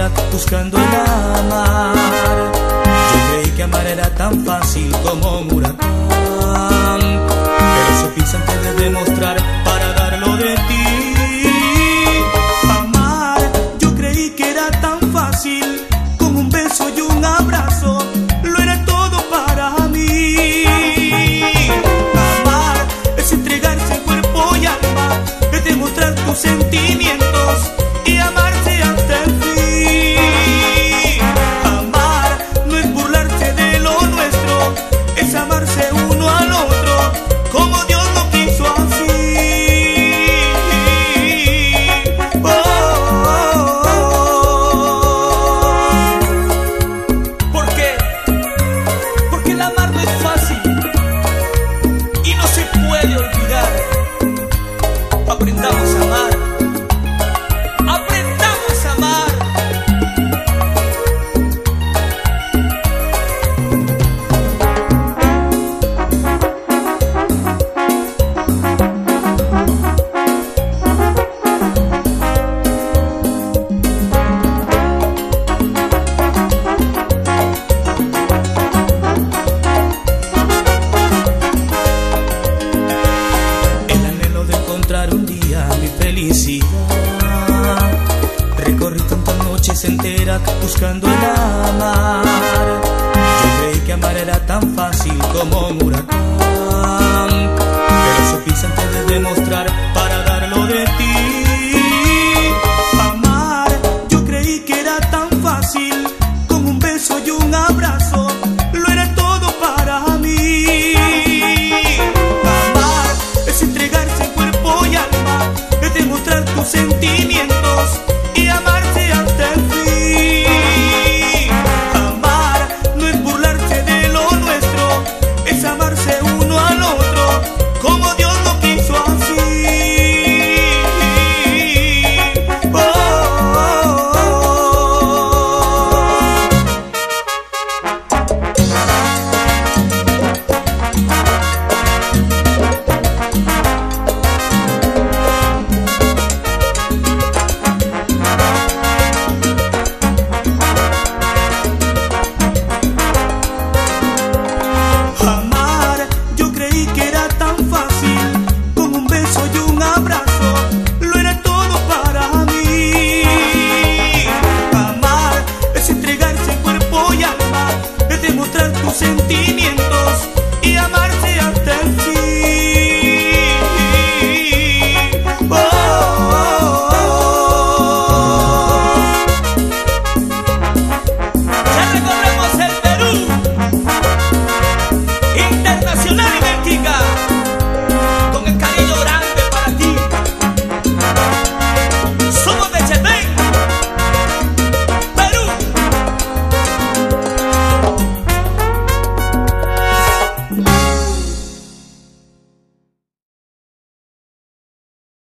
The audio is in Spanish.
entera buscando el amar. Yo creí que amar era tan fácil como un huracán, pero se piensa antes de demostrar para darlo de ti. Amar, yo creí que era tan fácil como un beso y un abrazo, lo era todo para mí. Amar es entregarse en cuerpo y alma, es demostrar tus sentimientos y amarse hasta el fin. Amar no es burlarse de lo nuestro, es amarse uno al otro como Dios lo quiso así. Oh, oh, oh. ¿Por qué? Porque el amar no es fácil y no se puede olvidar. Aprendamos a amar. Aprendamos a amar. El anhelo de encontrar un día mi felicidad. Recorrí tantas noches enteras buscando el amar. Yo creí que amar era tan fácil como un huracán, pero se piensa antes de demostrar